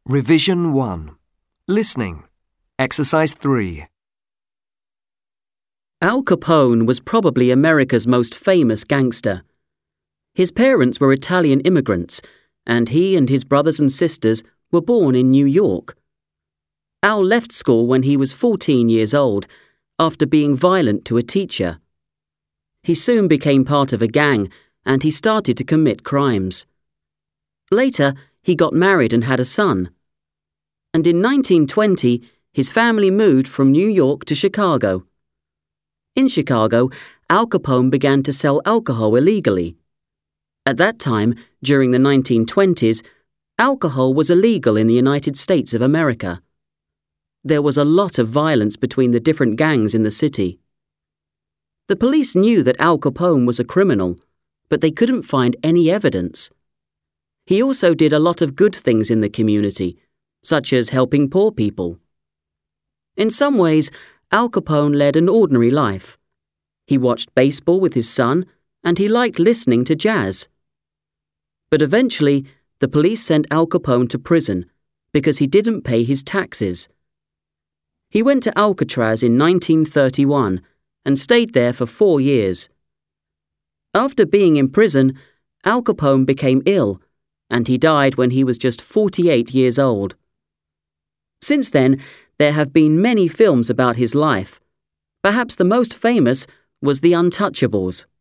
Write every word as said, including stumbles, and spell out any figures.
Revision one. Listening. Exercise three. Al Capone was probably America's most famous gangster. His parents were Italian immigrants, and he and his brothers and sisters were born in New York. Al left school when he was fourteen years old, after being violent to a teacher. He soon became part of a gang, and he started to commit crimes. Later, he got married and had a son. And in nineteen twenty, his family moved from New York to Chicago. In Chicago, Al Capone began to sell alcohol illegally. At that time, during the nineteen twenties, alcohol was illegal in the United States of America. There was a lot of violence between the different gangs in the city. The police knew that Al Capone was a criminal, but they couldn't find any evidence. He also did a lot of good things in the community, such as helping poor people. In some ways, Al Capone led an ordinary life. He watched baseball with his son, and he liked listening to jazz. But eventually, the police sent Al Capone to prison because he didn't pay his taxes. He went to Alcatraz in nineteen thirty-one and stayed there for four years. After being in prison, Al Capone became ill, and he died when he was just forty-eight years old. Since then, there have been many films about his life. Perhaps the most famous was The Untouchables.